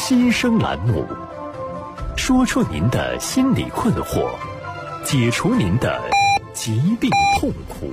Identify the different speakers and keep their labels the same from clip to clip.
Speaker 1: 新生栏目，说出您的心理困惑，解除您的疾病痛苦。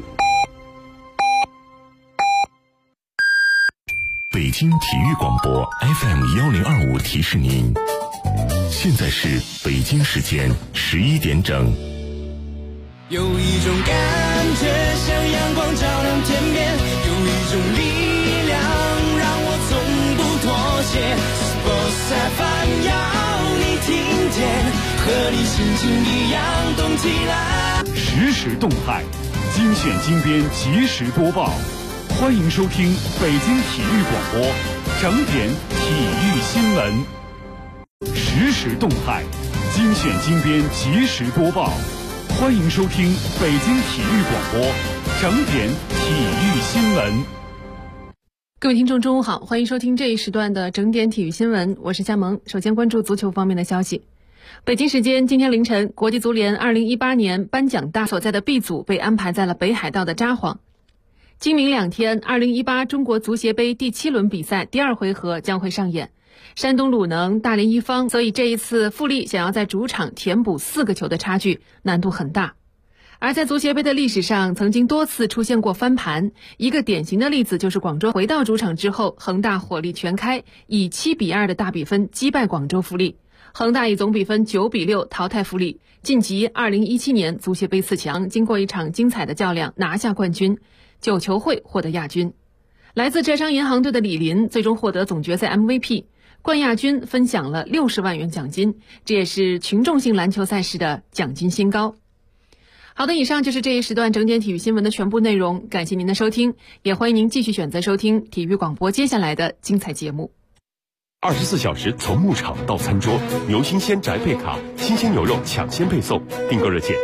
Speaker 1: 北京体育广播 FM1025 提示您，现在是北京时间11点整。
Speaker 2: 有一种感觉像阳光照亮天边，有一种力量让我从不妥协。Sports FM 要你听见，和你心情一样动起来。
Speaker 3: 实时动态，精选精编，及时播报。欢迎收听北京体育广播整点体育新闻。实时动态，精选精编，及时播报。欢迎收听北京体育广播整点体育新闻。
Speaker 4: 各位听众中午好，欢迎收听这一时段的整点体育新闻，我是佳萌。首先关注足球方面的消息。北京时间今天凌晨，国际足联2018年颁奖大所在的 B 组被安排在了北海道的札幌。今明两天，2018中国足协杯第7轮比赛第2回合将会上演。山东鲁能、大连一方，所以这一次富力想要在主场填补4个球的差距，难度很大。而在足协杯的历史上，曾经多次出现过翻盘，一个典型的例子就是广州回到主场之后，恒大火力全开，以7-2的大比分击败广州富力。恒大以总比分9-6淘汰富力，晋级2017年足协杯4强，经过一场精彩的较量拿下冠军，9球会获得亚军。来自浙商银行队的李林最终获得总决赛 MVP， 冠亚军分享了60万元奖金，这也是群众性篮球赛事的奖金新高。好的，以上就是这一时段整点体育新闻的全部内容，感谢您的收听，也欢迎您继续选择收听体育广播接下来的精彩节目。
Speaker 1: 24小时从牧场到餐桌，牛新鲜宅配卡，新鲜牛肉抢先配送。订购热线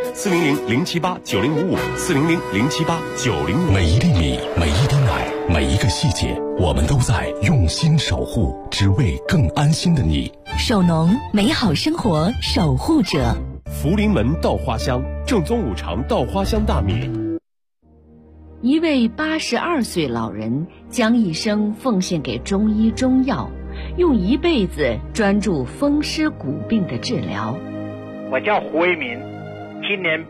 Speaker 1: 400-078-9055，400-078-9055。每一粒米，每一滴奶，每一个细节，我们都在用心守护，只为更安心的你。
Speaker 5: 守农，美好生活守护者。
Speaker 1: 福临门稻花香，正宗五常稻花香大米。
Speaker 5: 一位82岁老人将一生奉献给中医中药，用一辈子专注风湿骨病的治疗。
Speaker 6: 我叫胡为民，今年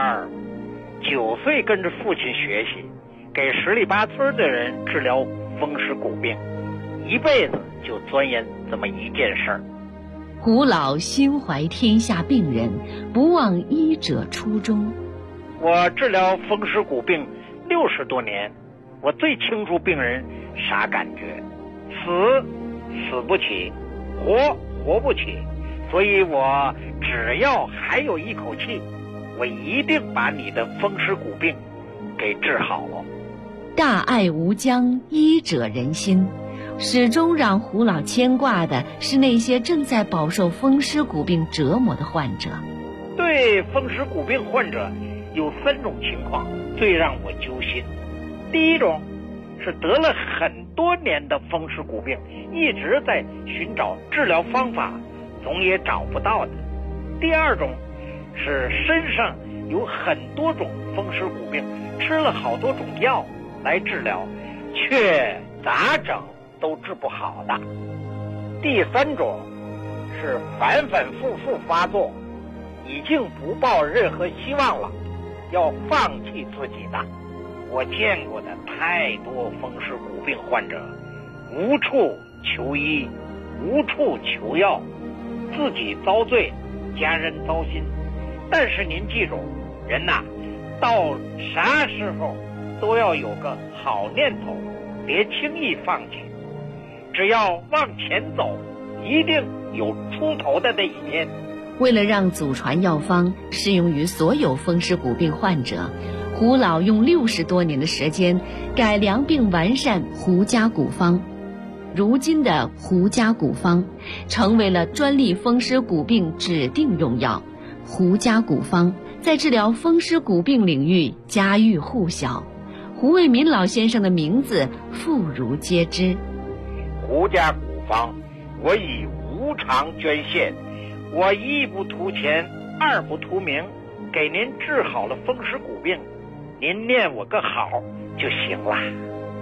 Speaker 6: 82，9岁跟着父亲学习，给十里八村的人治疗风湿骨病，一辈子就钻研这么一件事儿。
Speaker 5: 胡老心怀天下病人，不忘医者初衷。
Speaker 6: 我治疗风湿骨病60多年，我最清楚病人啥感觉，死不起，活不起，所以我只要还有一口气，我一定把你的风湿骨病给治好了。
Speaker 5: 大爱无疆，医者仁心。始终让胡老牵挂的是那些正在饱受风湿骨病折磨的患者。
Speaker 6: 对风湿骨病患者有3种情况最让我揪心。第一种是得了很多年的风湿骨病，一直在寻找治疗方法，总也找不到的。第二种是身上有很多种风湿骨病，吃了好多种药来治疗，却咋整都治不好的。第3种是反反复复发作，已经不抱任何希望了，要放弃自己的。我见过的太多风湿骨病患者，无处求医，无处求药，自己遭罪，家人糟心。但是您记住，人呐，到啥时候都要有个好念头，别轻易放弃。只要往前走，一定有出头的那一天。
Speaker 5: 为了让祖传药方适用于所有风湿骨病患者，胡老用60多年的时间改良并完善胡家骨方。如今的胡家骨方成为了专利风湿骨病指定用药。胡家骨方在治疗风湿骨病领域家喻户晓，胡为民老先生的名字妇孺皆知。
Speaker 6: 胡家骨方，我以无偿捐献，我一不图钱，二不图名，给您治好了风湿骨病，您念我个好就行了。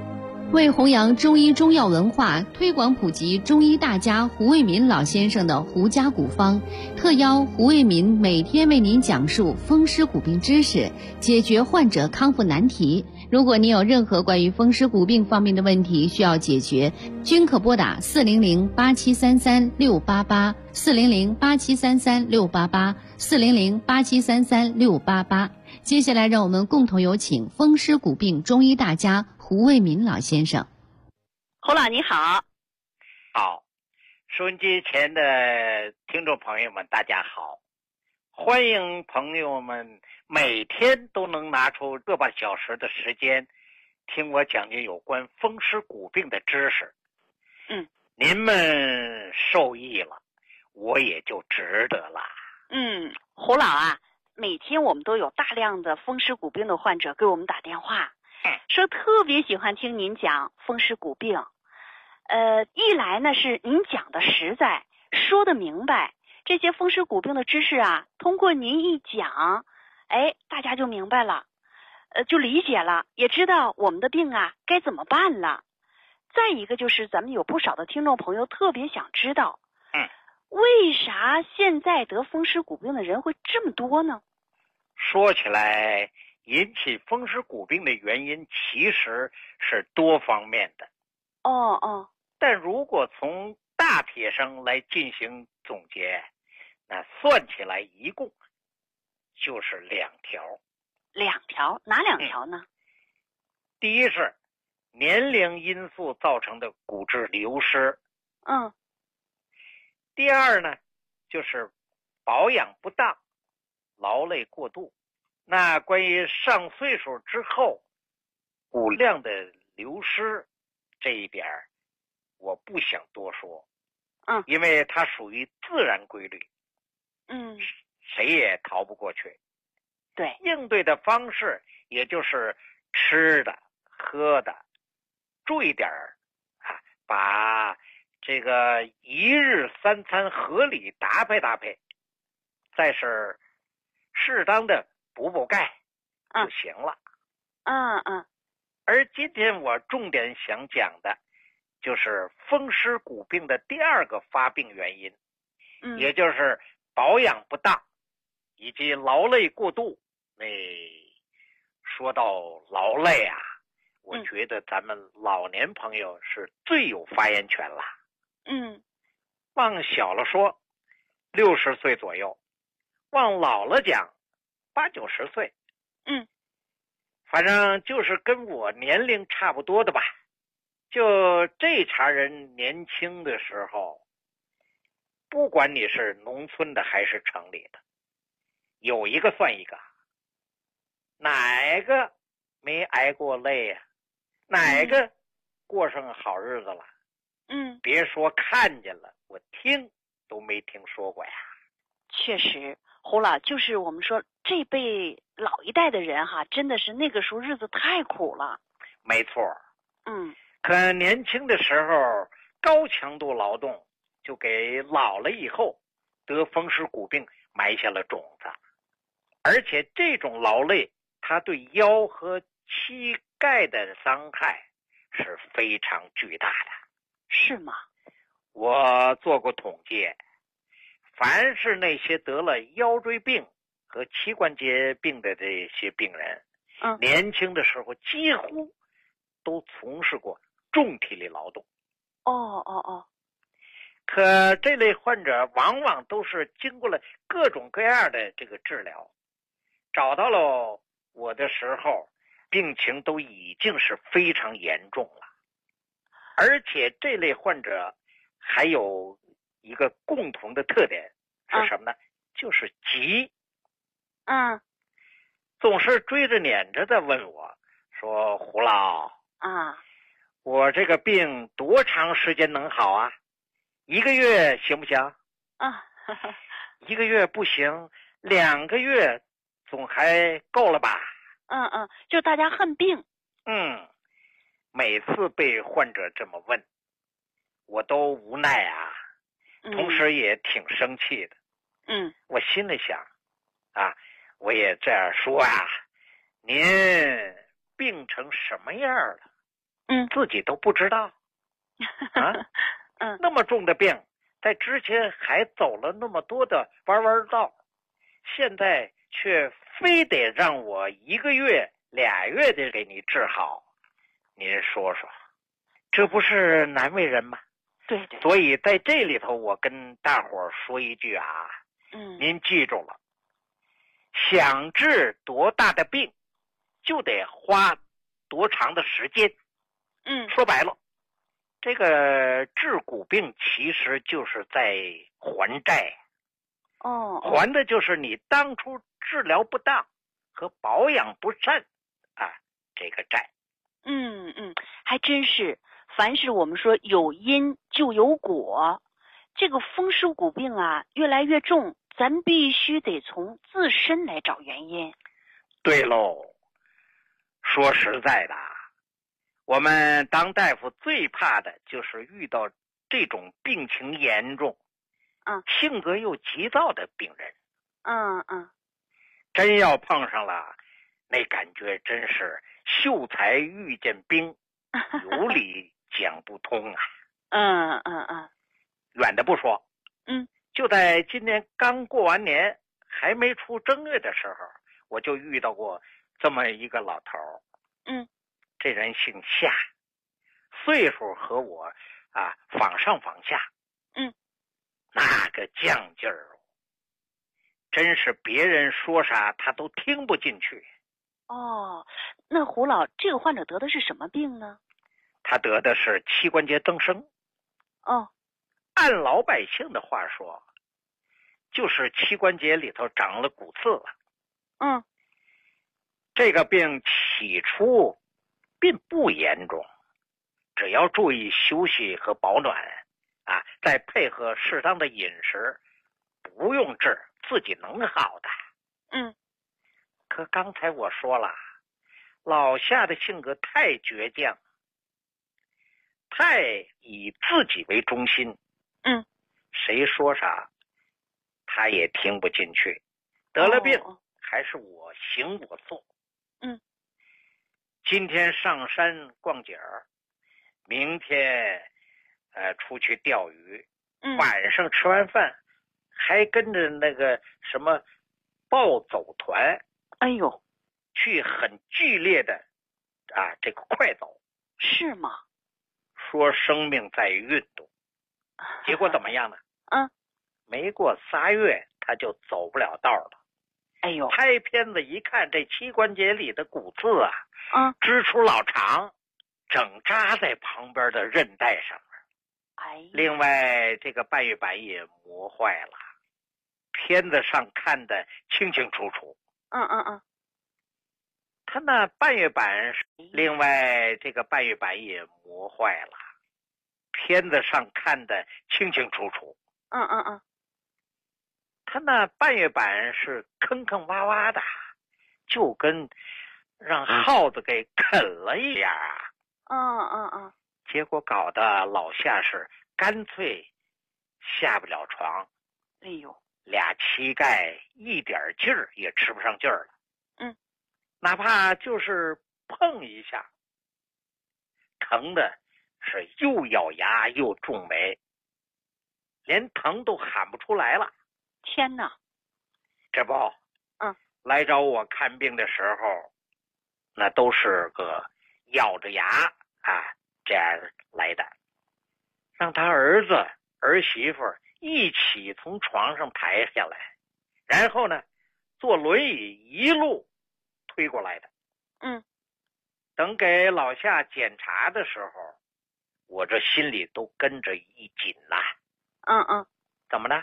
Speaker 5: 为弘扬中医中药文化，推广普及中医大家胡卫民老先生的胡家古方，特邀胡卫民每天为您讲述风湿骨病知识，解决患者康复难题。如果您有任何关于风湿骨病方面的问题需要解决，均可拨打400-8733-688 400-8733-688 400-8733-688。接下来让我们共同有请风湿骨病中医大家胡卫民老先生。
Speaker 7: 胡老你好。
Speaker 6: 好，收音机前的听众朋友们大家好，欢迎朋友们每天都能拿出个把小时的时间听我讲解有关风湿骨病的知识。您们受益了，我也就值得了。
Speaker 7: 胡老啊，每天我们都有大量的风湿骨病的患者给我们打电话，说特别喜欢听您讲风湿骨病。一来呢是您讲的实在，说的明白，这些风湿骨病的知识啊，通过您一讲，大家就明白了，就理解了，也知道我们的病啊该怎么办了。再一个就是咱们有不少的听众朋友特别想知道，为啥现在得风湿骨病的人会这么多呢？
Speaker 6: 说起来，引起风湿骨病的原因其实是多方面的。但如果从大体上来进行总结，那算起来一共就是2条。
Speaker 7: 2条？哪2条呢？
Speaker 6: 第一是年龄因素造成的骨质流失。第二呢，就是保养不当，劳累过度。那关于上岁数之后骨量的流失这一点，我不想多说，因为它属于自然规律，谁也逃不过去。
Speaker 7: 对，
Speaker 6: 应对的方式也就是吃的、喝的，注意点把这个一日3餐合理搭配搭配，再是适当的补钙就行了。而今天我重点想讲的就是风湿骨病的第2个发病原因，也就是保养不当以及劳累过度。说到劳累啊，我觉得咱们老年朋友是最有发言权了。往小了说60岁左右，往老了讲80、90岁。反正就是跟我年龄差不多的吧。就这茬人年轻的时候，不管你是农村的还是城里的，有一个算一个，哪个没挨过累呀？哪个过上好日子了？别说看见了，我听都没听说过呀。
Speaker 7: 确实，胡老，就是我们说这辈老一代的人真的是那个时候日子太苦了。
Speaker 6: 没错。可年轻的时候高强度劳动，就给老了以后得风湿骨病埋下了种子。而且这种劳累，它对腰和膝盖的伤害是非常巨大的。
Speaker 7: 是吗？
Speaker 6: 我做过统计，凡是那些得了腰椎病和膝关节病的这些病人，年轻的时候几乎都从事过重体力劳动。可这类患者往往都是经过了各种各样的这个治疗，找到了我的时候，病情都已经是非常严重了。而且这类患者还有一个共同的特点是什么呢？就是急。总是追着撵着的问我说，胡老我这个病多长时间能好啊？1个月行不行？1个月不行，2个月总还够了吧？
Speaker 7: 就大家恨病。
Speaker 6: 每次被患者这么问，我都无奈啊，同时也挺生气的。我心里想我也这样说您病成什么样了？ 自己都不知道啊。那么重的病，在之前还走了那么多的弯道，现在却非得让我1个月、2月的给你治好，您说说，这不是难为人吗？
Speaker 7: 对对。
Speaker 6: 所以在这里头，我跟大伙儿说一句啊，您记住了，想治多大的病，就得花多长的时间。说白了，这个治骨病其实就是在还债。还的就是你当初治疗不当和保养不善啊，这个债。
Speaker 7: 还真是，凡是我们说有因就有果，这个风湿骨病啊越来越重，咱必须得从自身来找原因。
Speaker 6: 对喽，说实在的，我们当大夫最怕的就是遇到这种病情严重，性格又急躁的病人。真要碰上了，那感觉真是秀才遇见兵，有理讲不通啊。远的不说，就在今年刚过完年，还没出正月的时候，我就遇到过这么一个老头。这人姓夏，岁数和我仿上仿下。那个犟劲儿，真是别人说啥他都听不进去。
Speaker 7: 那胡老，这个患者得的是什么病呢？
Speaker 6: 他得的是膝关节增生。按老百姓的话说，就是膝关节里头长了骨刺了。这个病起初并不严重，只要注意休息和保暖再配合适当的饮食，不用治，自己能好的。可刚才我说了，老夏的性格太倔强，太以自己为中心。谁说啥他也听不进去，得了病还是我行我素。今天上山逛景儿，明天出去钓鱼，晚上吃完饭还跟着那个什么暴走团，去很剧烈的这个快走。
Speaker 7: 是吗？
Speaker 6: 说生命在于运动，结果怎么样呢？没过3月他就走不了道了。拍片子一看，这膝关节里的骨刺支出老长，整扎在旁边的韧带上面。另外这个半月板也磨坏了，片子上看的清清楚楚。他那半月板，另外这个半月板也磨坏了，片子上看的清清楚楚。他那半月板是坑坑洼洼的，就跟让耗子给啃了一样。结果搞得老夏是干脆下不了床。俩膝盖一点劲儿也吃不上劲儿了。哪怕就是碰一下，疼的是又咬牙又皱眉，连疼都喊不出来了。
Speaker 7: 天哪！
Speaker 6: 这不，来找我看病的时候，那都是个咬着牙这样来的，让他儿子儿媳妇一起从床上抬下来，然后呢，坐轮椅一路推过来的。等给老夏检查的时候，我这心里都跟着一紧呐。怎么呢？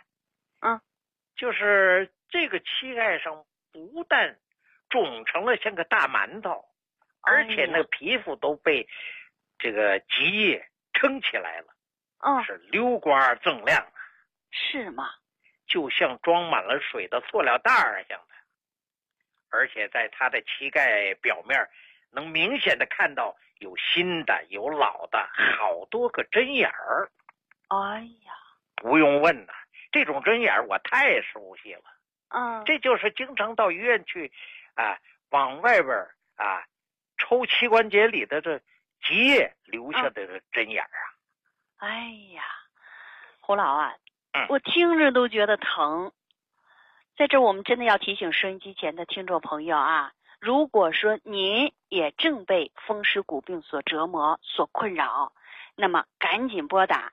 Speaker 6: 就是这个膝盖上不但肿成了像个大馒头，而且那个皮肤都被这个积液撑起来了。是溜瓜锃亮。
Speaker 7: 是吗？
Speaker 6: 就像装满了水的塑料袋儿像的。而且在他的膝盖表面能明显的看到有新的有老的好多个针眼儿。不用问这种针眼儿我太熟悉了。这就是经常到医院去往外边抽膝关节里的这结留下的针眼啊。
Speaker 7: 哎呀，胡老啊，我听着都觉得疼。在这我们真的要提醒收音机前的听众朋友啊，如果说您也正被风湿骨病所折磨、所困扰，那么赶紧拨打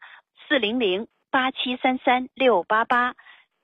Speaker 7: 400-8733-688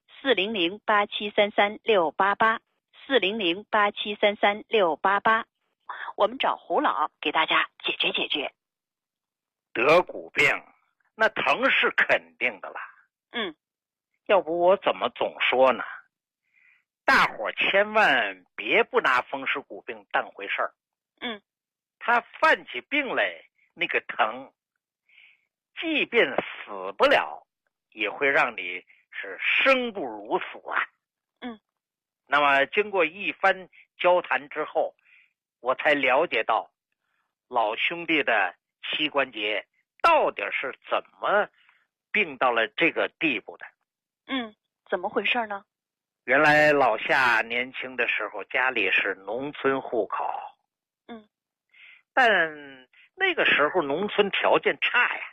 Speaker 7: 400-8733-688 400-8733-688，我们找胡老给大家解决解决。
Speaker 6: 得骨病那疼是肯定的啦。要不我怎么总说呢？大伙千万别不拿风湿骨病当回事儿。他犯起病来那个疼，即便死不了，也会让你是生不如死啊。那么经过一番交谈之后，我才了解到老兄弟的膝关节到底是怎么病到了这个地步的。
Speaker 7: 怎么回事呢？
Speaker 6: 原来老夏年轻的时候家里是农村户口，但那个时候农村条件差呀，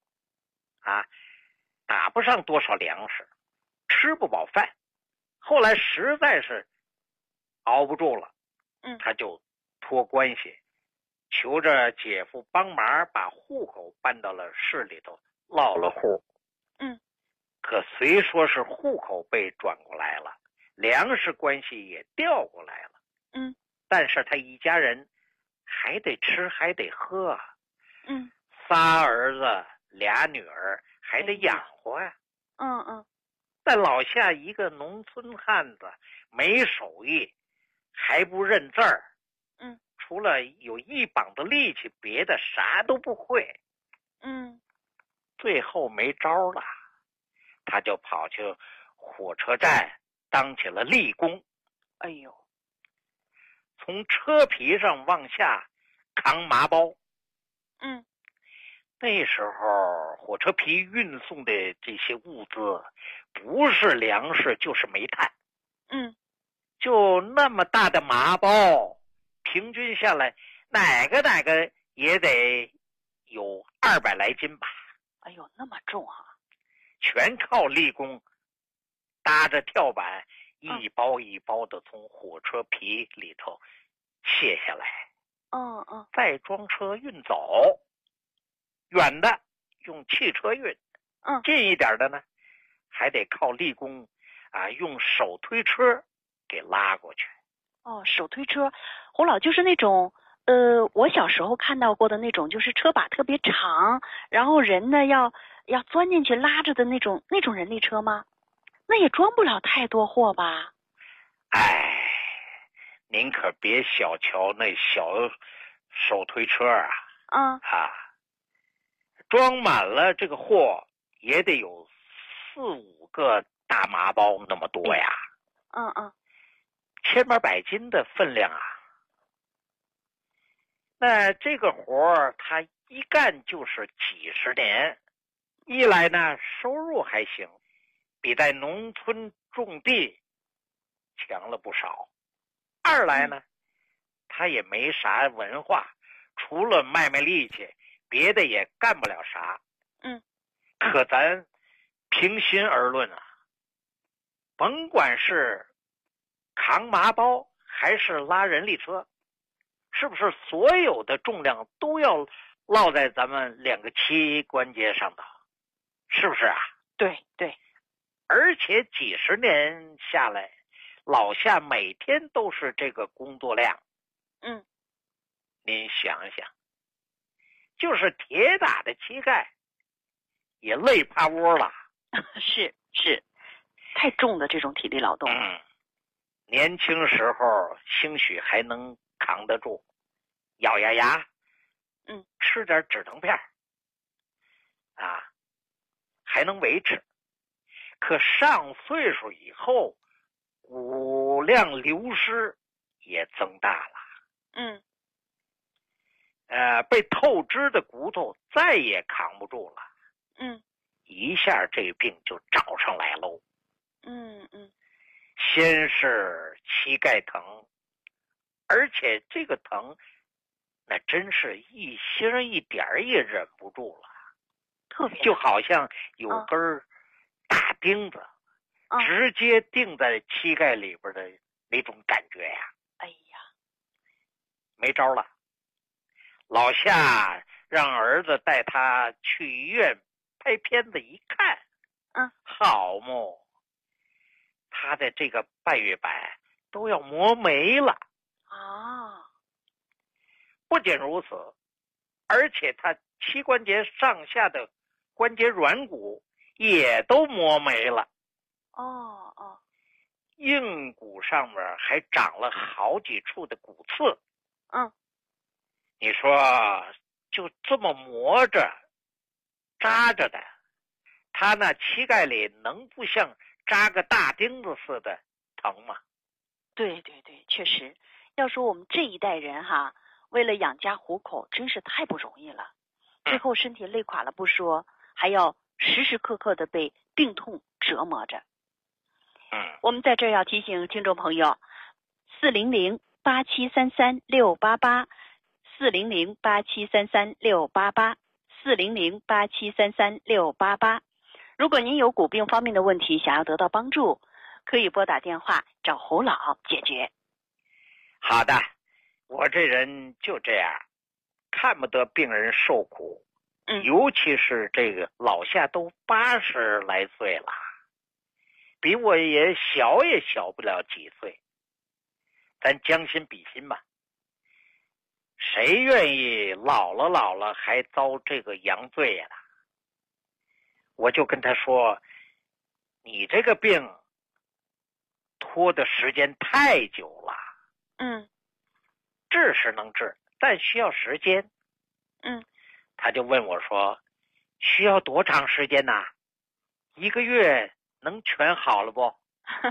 Speaker 6: 打不上多少粮食，吃不饱饭。后来实在是熬不住了，他就托关系求着姐夫帮忙把户口搬到了市里头落了户。可虽说是户口被转过来了，粮食关系也调过来了，但是他一家人还得吃还得喝啊。仨儿子俩女儿还得养活呀。在老夏一个农村汉子，没手艺，还不认字儿，除了有一膀子力气，别的啥都不会。最后没招了，他就跑去火车站当起了力工。从车皮上往下扛麻包。那时候火车皮运送的这些物资不是粮食就是煤炭。就那么大的麻包，平均下来哪个也得有200来斤吧。
Speaker 7: 那么重啊。
Speaker 6: 全靠力工搭着跳板一包一包的从火车皮里头卸下来，再装车运走。远的用汽车运，近一点的呢还得靠力工用手推车给拉过去。
Speaker 7: 手推车，胡老就是那种我小时候看到过的那种，就是车把特别长，然后人呢要钻进去拉着的那种人力车吗？那也装不了太多货吧？
Speaker 6: 您可别小瞧那小手推车装满了这个货也得有4-5个大麻包那么多呀。千八百斤的分量啊。那这个活他一干就是几十年，一来呢收入还行，比在农村种地强了不少。二来呢他也没啥文化，除了卖力气别的也干不了啥。可咱平心而论甭管是扛麻包还是拉人力车，是不是所有的重量都要落在咱们2个膝关节上的？是不是啊？
Speaker 7: 对。
Speaker 6: 而且几十年下来，老夏每天都是这个工作量。您想想，就是铁打的膝盖也累趴窝了。
Speaker 7: 是太重的这种体力劳动。
Speaker 6: 年轻时候兴许还能扛得住，咬牙吃点止疼片还能维持。可上岁数以后，骨量流失也增大了。被透支的骨头再也扛不住了。一下这病就找上来喽。先是膝盖疼，而且这个疼那真是一星一点儿也忍不住了，
Speaker 7: 特别
Speaker 6: 就好像有根大钉子，直接钉在膝盖里边的那种感觉呀。
Speaker 7: 哎呀，
Speaker 6: 没招了，老夏让儿子带他去医院拍片子，一看，好嘛，他的这个半月板都要磨没了
Speaker 7: 啊！
Speaker 6: 不仅如此，而且他膝关节上下的关节软骨也都磨没了。硬骨上面还长了好几处的骨刺。你说就这么磨着扎着的，他那膝盖里能不像扎个大钉子似的疼吗？
Speaker 7: 对对对，确实，要说我们这一代人哈，为了养家糊口，真是太不容易了。最后身体累垮了不说，还要时时刻刻的被病痛折磨着。我们在这儿要提醒听众朋友，400-8733-688，400-8733-688，400-8733-688。如果您有骨病方面的问题，想要得到帮助，可以拨打电话找侯老解决。
Speaker 6: 好的，我这人就这样，看不得病人受苦。尤其是这个老夏都80来岁了，比我也小不了几岁，咱将心比心吧。谁愿意老了还遭这个阳罪呀？我就跟他说，你这个病拖的时间太久了。治是能治，但需要时间。他就问我说，需要多长时间呢？1个月能全好了不？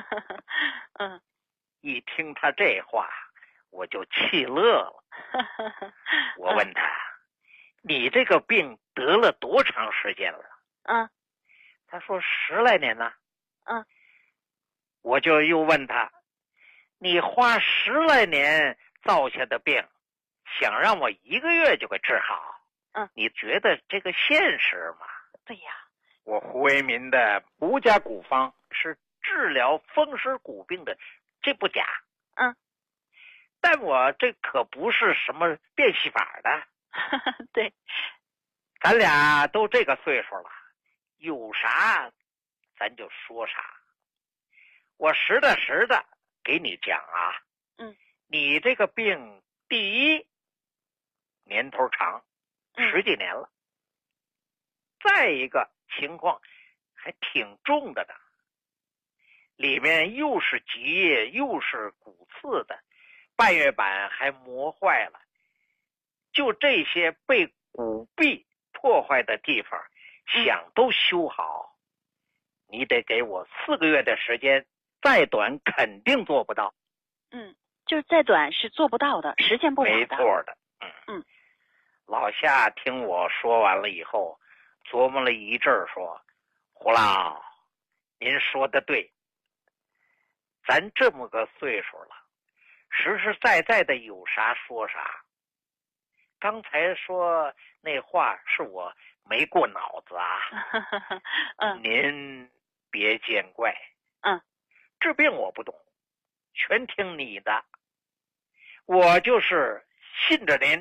Speaker 6: 一听他这话，我就气乐了。我问他，你这个病得了多长时间了？他说10来年了。我就又问他，你花10来年造下的病，想让我1个月就给治好，你觉得这个现实吗？
Speaker 7: 对呀，
Speaker 6: 我胡为民的胡家古方是治疗风湿骨病的，这不假。但我这可不是什么变戏法的。
Speaker 7: 对，
Speaker 6: 咱俩都这个岁数了，有啥咱就说啥。我实打实的给你讲啊，你这个病第一年头长，10几年了，再一个情况还挺重的呢，里面又是积液又是骨刺的，半月板还磨坏了，就这些被骨壁破坏的地方，想都修好，你得给我4个月的时间，再短肯定做不到。
Speaker 7: 就是再短是做不到的，实现不了的。
Speaker 6: 没错的。老夏听我说完了以后，琢磨了一阵儿，说：“胡老，您说的对，咱这么个岁数了，实实在在的有啥说啥。刚才说那话是我没过脑子啊，您别见怪。治病我不懂，全听你的，我就是信着您。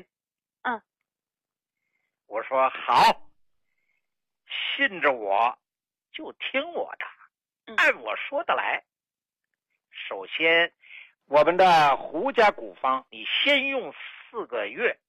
Speaker 6: 我说好，信着我就听我的，按我说的来。首先，我们的胡家古方，你先用4个月，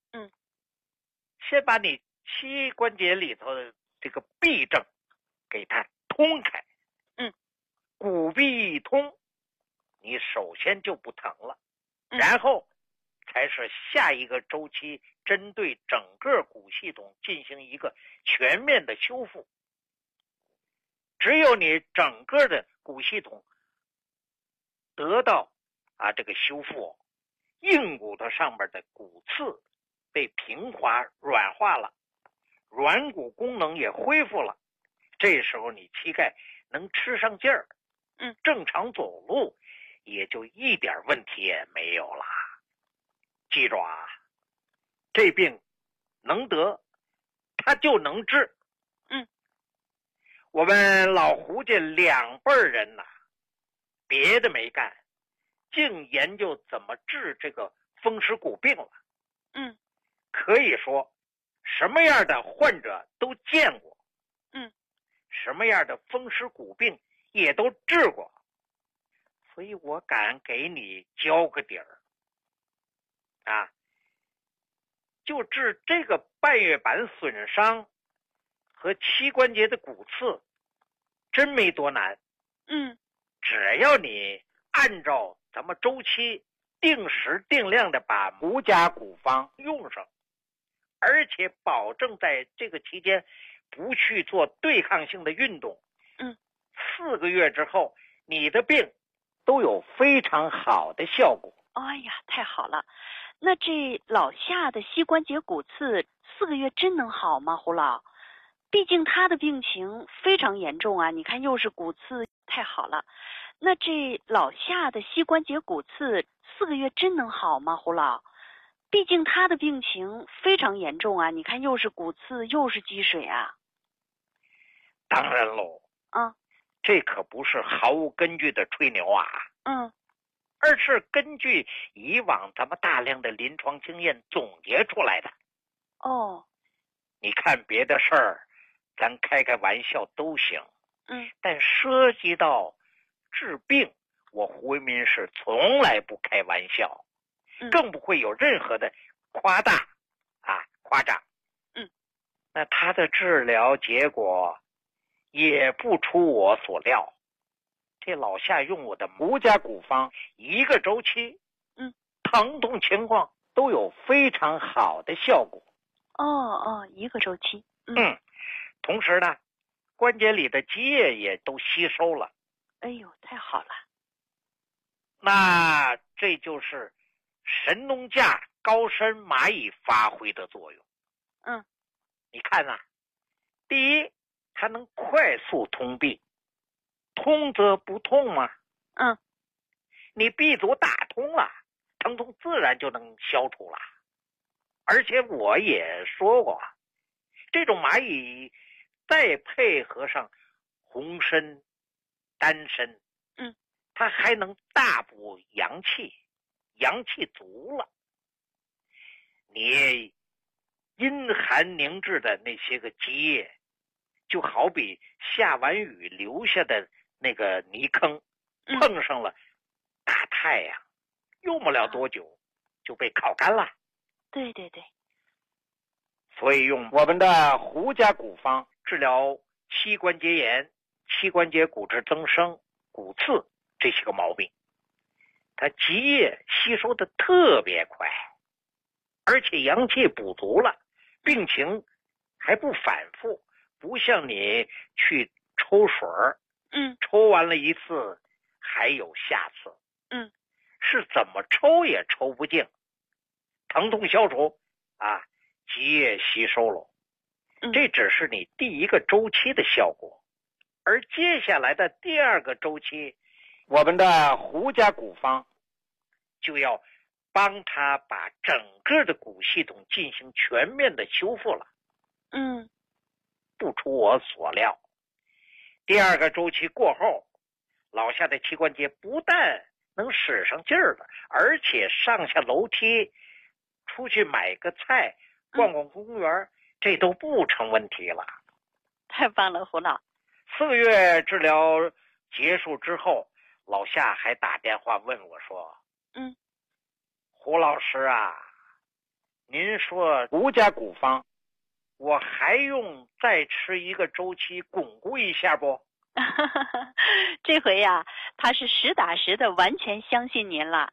Speaker 6: 先把你膝关节里头的这个痹症给它通开。骨壁一通，你首先就不疼了，然后才是下一个周期，针对整个骨系统进行一个全面的修复。只有你整个的骨系统得到这个修复，硬骨头上面的骨刺被平滑软化了，软骨功能也恢复了，这时候你膝盖能吃上劲儿，正常走路也就一点问题也没有了。记住啊， 这病能得，他就能治。我们老胡家2辈人呐，别的没干，净研究怎么治这个风湿骨病了。可以说什么样的患者都见过，什么样的风湿骨病也都治过，所以我敢给你交个底儿啊，就治这个半月板损伤和膝关节的骨刺，真没多难。只要你按照咱们周期定时定量的把胡家骨方用上，而且保证在这个期间不去做对抗性的运动，4个月之后你的病都有非常好的效果。
Speaker 7: 哎呀，太好了！那这老夏的膝关节骨刺4个月真能好吗？胡老，毕竟他的病情非常严重啊！你看又是骨刺，太好了。那这老夏的膝关节骨刺4个月真能好吗？胡老，毕竟他的病情非常严重啊！你看又是骨刺又是积水啊！
Speaker 6: 当然喽，这可不是毫无根据的吹牛啊。而是根据以往咱们大量的临床经验总结出来的。你看别的事儿，咱开开玩笑都行，但涉及到治病，我胡为民是从来不开玩笑，更不会有任何的夸大夸张。那他的治疗结果也不出我所料。这老夏用我的胡家骨方1个周期，疼痛情况都有非常好的效果。
Speaker 7: 1个周期。
Speaker 6: 同时呢，关节里的积液也都吸收了。
Speaker 7: 哎呦，太好了！
Speaker 6: 那这就是神农架高山蚂蚁发挥的作用。你看呐，第一，它能快速通闭。通则不痛嘛，你闭阻打通了，疼痛自然就能消除了。而且我也说过，这种蚂蚁再配合上红参、丹参，它还能大补阳气，阳气足了，你阴寒凝滞的那些个积液，就好比下完雨留下的那个泥坑，碰上了大太阳，用不了多久就被烤干了。
Speaker 7: 对对对。
Speaker 6: 所以用我们的胡家骨方治疗膝关节炎、膝关节骨质增生、骨刺这些个毛病，它积液吸收的特别快，而且阳气补足了，病情还不反复，不像你去抽水儿，抽完了一次还有下次，是怎么抽也抽不净，疼痛消除积液吸收了，这只是你第1个周期的效果，而接下来的第2个周期，我们的胡家骨方就要帮他把整个的骨系统进行全面的修复了。不出我所料，第2个周期过后，老夏的膝关节不但能使上劲儿了，而且上下楼梯、出去买个菜、逛逛公园，这都不成问题了。
Speaker 7: 太棒了，胡老。
Speaker 6: 4个月治疗结束之后，老夏还打电话问我说：胡老师啊，您说胡家骨方我还用再吃1个周期巩固一下不？
Speaker 7: 这回呀，他是实打实的完全相信您了。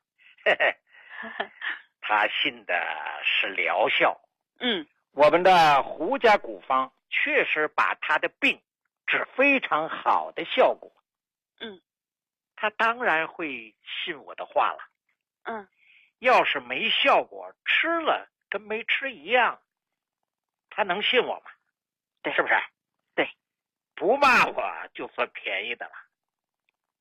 Speaker 6: 他信的是疗效。
Speaker 8: 我们的胡家骨方确实把他的病治非常好的效果。
Speaker 6: 他当然会信我的话了。要是没效果，吃了跟没吃一样，他能信我吗？
Speaker 7: 对，
Speaker 6: 是不是？
Speaker 7: 对，
Speaker 6: 不骂我就算便宜的了。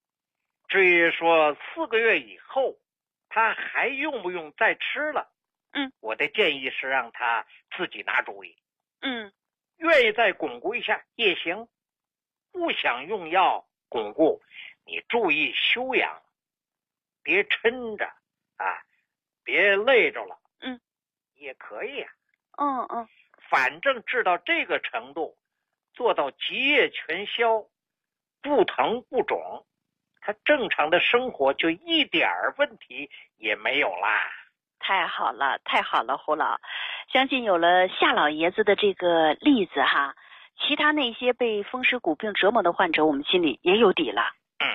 Speaker 6: 至于说4个月以后他还用不用再吃了，
Speaker 8: 我的建议是让他自己拿主意。愿意再巩固一下也行，不想用药巩固，你注意休养，别抻着啊，别累着了。也可以啊。反正治到这个程度，做到极液全消，不疼不肿，他正常的生活就一点问题也没有啦。
Speaker 7: 太好了，太好了，胡老，相信有了夏老爷子的这个例子哈，其他那些被风湿骨病折磨的患者，我们心里也有底了。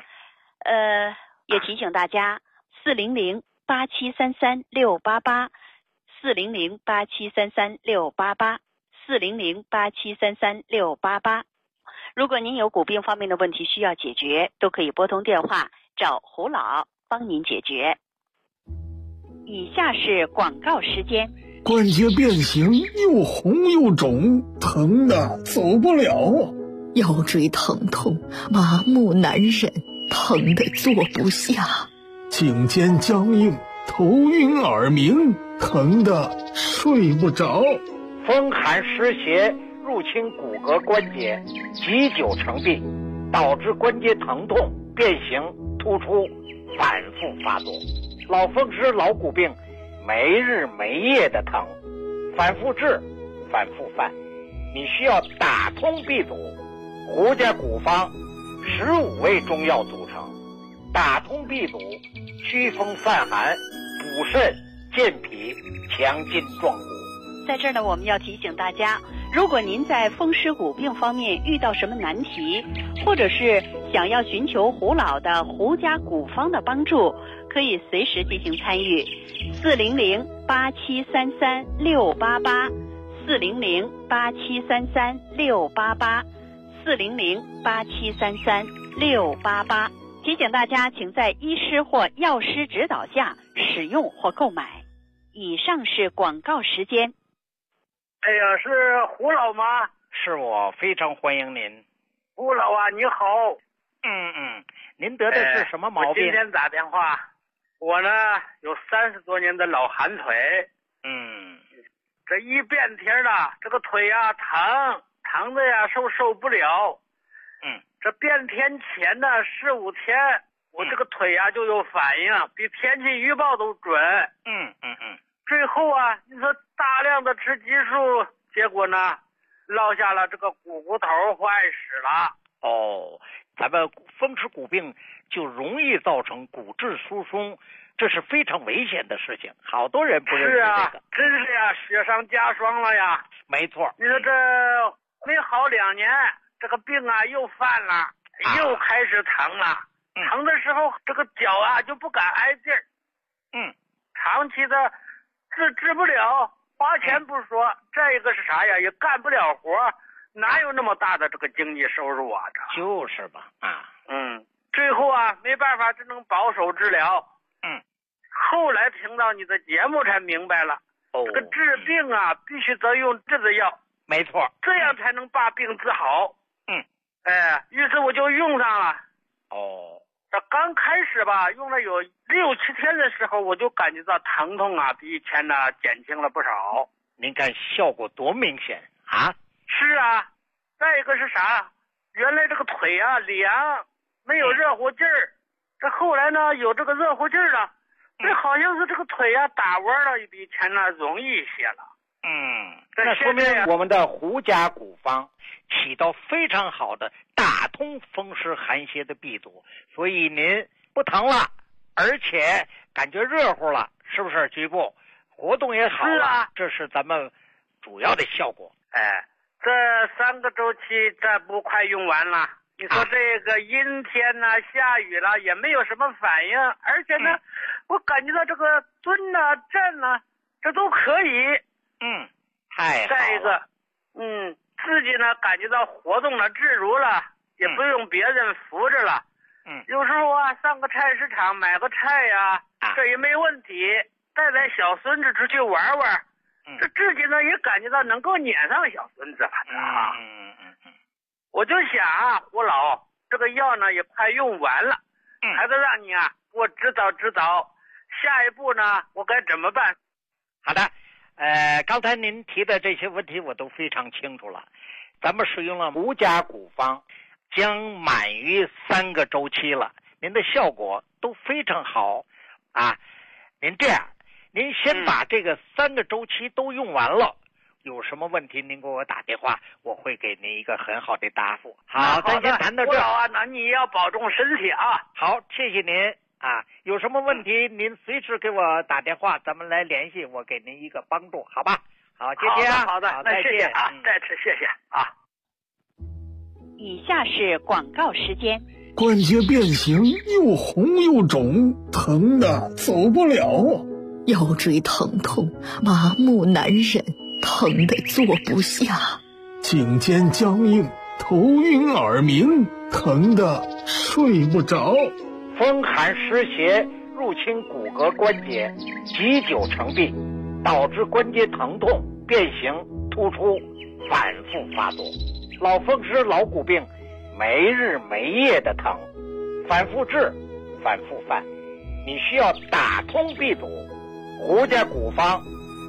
Speaker 7: 也提醒大家，400-8733-688 400-8733-688 400-8733-688。如果您有骨病方面的问题需要解决，都可以拨通电话找胡老帮您解决。以下是广告时间。
Speaker 9: 关节变形，又红又肿，疼的走不了。
Speaker 10: 腰椎疼痛，麻木难忍，疼得坐不下。
Speaker 9: 颈肩僵硬，头晕耳鸣，疼得睡不着。
Speaker 8: 风寒湿邪入侵骨骼关节，积久成病，导致关节疼痛、变形、突出，反复发作。老风湿、老骨病，没日没夜的疼，反复治，反复犯。你需要打通闭阻，胡家骨方15味中药组成，打通闭阻，祛风散寒，补肾健脾，强筋壮骨。
Speaker 7: 在这儿呢，我们要提醒大家，如果您在风湿骨病方面遇到什么难题，或者是想要寻求胡老的胡家骨方的帮助，可以随时进行参与。400-8733-688 400-8733-688 400-8733-688。提醒大家，请在医师或药师指导下使用或购买。以上是广告时间。
Speaker 6: 哎呀，是胡老吗？
Speaker 8: 是我，非常欢迎您。
Speaker 6: 胡老啊，你好。
Speaker 8: 您得的是什么毛病？
Speaker 6: 我今天打电话，我呢有30多年的老寒腿。这一变天了，这个腿呀疼的呀受不了。这变天前呢4-5天，我这个腿呀就有反应，比天气预报都准。最后啊，你说大量的吃激素，结果呢落下了这个骨头坏死了。
Speaker 8: 咱们风湿骨病就容易造成骨质疏松，这是非常危险的事情，好多人不认识这个。
Speaker 6: 是啊，真是呀，雪上加霜了呀。
Speaker 8: 没错。
Speaker 6: 你说这没好2年，这个病啊又犯了，又开始疼了。疼的时候，这个脚啊就不敢挨地儿。长期的治不了，花钱不说，再一个是啥呀，也干不了活，哪有那么大的这个经济收入啊？这
Speaker 8: 就是吧。
Speaker 6: 最后啊没办法，只能保守治疗。后来听到你的节目才明白了，这个治病啊必须得用这个药。
Speaker 8: 没错，
Speaker 6: 这样才能把病治好。于是我就用上了。这刚开始吧，用了有6-7天的时候，我就感觉到疼痛啊比以前呢减轻了不少。
Speaker 8: 您看效果多明显啊！
Speaker 6: 是啊，再一个是啥？原来这个腿啊凉，没有热乎劲儿。这后来呢有这个热乎劲儿了，这好像是这个腿啊打弯了，比以前呢容易一些了。
Speaker 8: 那说明我们的胡家骨方起到非常好的打通风湿寒邪的闭阻，所以您不疼了，而且感觉热乎了，是不是局部活动也好了？
Speaker 6: 是啊，
Speaker 8: 这是咱们主要的效果。
Speaker 6: 这3个周期这不快用完了？你说这个阴天呢，下雨了也没有什么反应，而且呢，我感觉到这个蹲啊站啊，这都可以。
Speaker 8: 太好了。
Speaker 6: 再一个，自己呢感觉到活动了自如了，也不用别人扶着了。有时候啊上个菜市场买个菜呀，这也没问题。带小孙子出去玩玩，这自己呢也感觉到能够撵上小孙子了。我就想啊，胡老，这个药呢也快用完了，还得让你啊给我指导指导，下一步呢我该怎么办？
Speaker 8: 好的，刚才您提的这些问题我都非常清楚了。咱们使用了胡家古方，将满于3个周期了，您的效果都非常好啊。您这样，您先把这个3个周期都用完了，有什么问题您给我打电话，我会给您一个很好的答复。好，咱先谈到这儿
Speaker 6: 啊，那你也要保重身体啊。
Speaker 8: 好，谢谢您啊，有什么问题您随时给我打电话，咱们来联系，我给您一个帮助，好吧？好，谢谢啊。
Speaker 6: 好的，那谢谢啊，再次谢谢啊。
Speaker 7: 以下是广告时间。
Speaker 9: 关节变形，又红又肿，疼的走不了。
Speaker 10: 腰椎疼痛，麻木难忍，疼得坐不下。
Speaker 9: 颈肩僵硬，头晕耳鸣，疼得睡不着。
Speaker 8: 风寒湿邪入侵骨骼关节，积久成病，导致关节疼痛、变形、突出，反复发作。老风湿、老骨病，没日没夜的疼，反复治，反复犯。你需要打通闭阻。胡家古方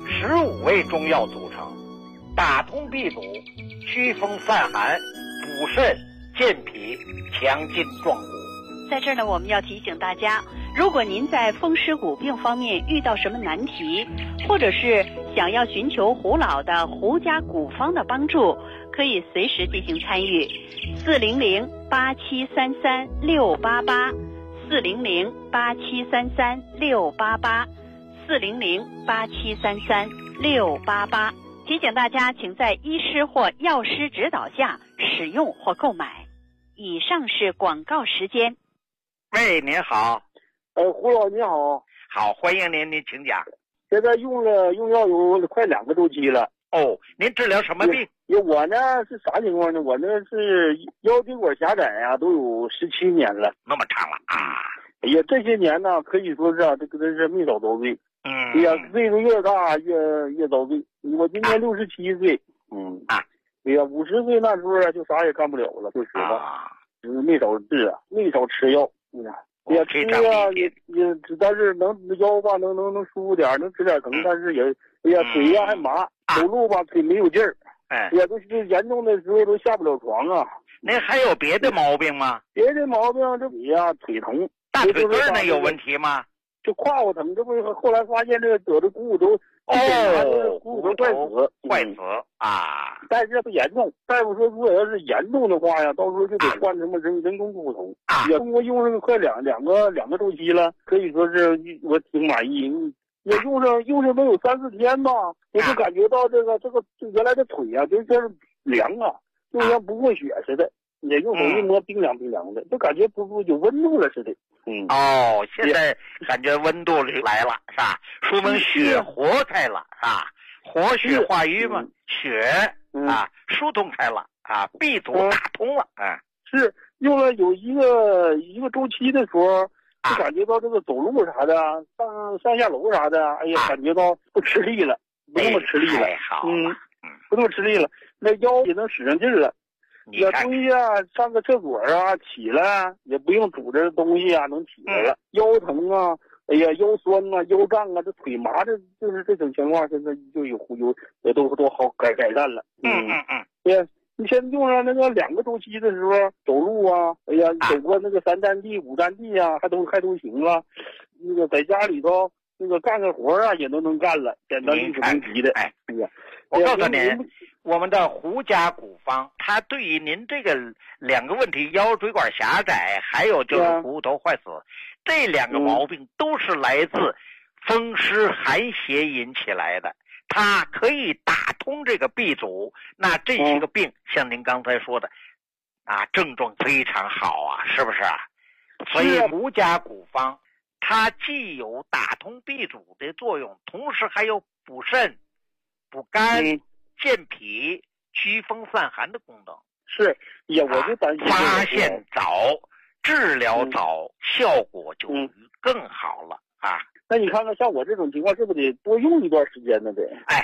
Speaker 8: 15味中药组成，打通闭阻，祛风散寒，补肾健脾，强筋壮骨。
Speaker 7: 在这儿呢，我们要提醒大家，如果您在风湿骨病方面遇到什么难题，或者是想要寻求胡老的胡家古方的帮助，可以随时进行参与。400-8733-688，400-8733-688，400-8733-688。提醒大家，请在医师或药师指导下使用或购买。以上是广告时间。
Speaker 8: 喂，您好。
Speaker 11: 胡老您好。
Speaker 8: 好，欢迎您，您请讲。
Speaker 11: 现在用药有快2个周期了。
Speaker 8: 哦，您治疗什么病？
Speaker 11: 我呢是啥情况呢？我呢是腰椎管狭窄啊，都有17年了。
Speaker 8: 那么长了啊！
Speaker 11: 哎呀，这些年呢，可以说是啊，这个真是没少遭罪。哎呀，岁数越大越遭罪。我今年67岁。哎呀，50岁那时候就啥也干不了了，说实话。没少治啊，没少吃药。哎呀，吃啊也，但是能腰吧能舒服点，能吃点疼，但是也，哎呀腿呀还麻，走路吧腿没有劲儿。哎呀，都严重的时候都下不了床啊。
Speaker 8: 您还有别的毛病吗？
Speaker 11: 别的毛病这腿呀腿疼。
Speaker 8: 大腿根儿那有问题吗？
Speaker 11: 就胯骨疼，这不后来发现这个得的股骨头股骨头
Speaker 8: 坏死啊！
Speaker 11: 但是不严重，大夫说如果要是严重的话呀，到时候就得换什么人工股骨头。也通过用上快两个周期了，可以说是我挺满意。也用上能有3-4天吧，我就感觉到这个原来的腿呀，就像是凉啊，就像不过血似的，也用手一摸冰凉的，就感觉不有温度了似的。
Speaker 8: 哦，现在感觉温度来了是吧？说明血活开了啊，活血化瘀嘛，血疏通开了啊，闭阻打通了啊。
Speaker 11: 是用了有一个周期的时候，就感觉到这个走路啥的，上下楼啥的，哎呀，感觉到不吃力了，不那么吃力了。不那么吃力了，那腰也能使上劲了。也东西啊，上个厕所啊，起来也不用拄着东西啊，能起来了。腰疼啊，哎呀，腰酸啊，腰胀啊，这腿麻，就是这种情况，现在就有也都好改善了。对，你现在用上那个2个周期的时候，走路啊，哎呀，走过那个3站地、5站地啊，还都行啊。那个在家里头那个干个活啊，也都能干了，简单力所能及的。哎呀，
Speaker 8: 我告诉您。我们的胡家古方，它对于您这个2个问题，腰椎管狭窄，还有就是股骨头坏死，这2个毛病都是来自风湿寒邪引起来的。它可以打通这个闭阻，那这些个病，像您刚才说的，症状非常好啊，是不是啊？所以胡家古方，它既有打通闭阻的作用，同时还有补肾、补肝。健脾、祛风散寒的功能。
Speaker 11: 是，呀，我就担心
Speaker 8: 发现早，治疗早，效果就更好了啊。
Speaker 11: 那你看看，像我这种情况，是不是得多用一段时间呢？得。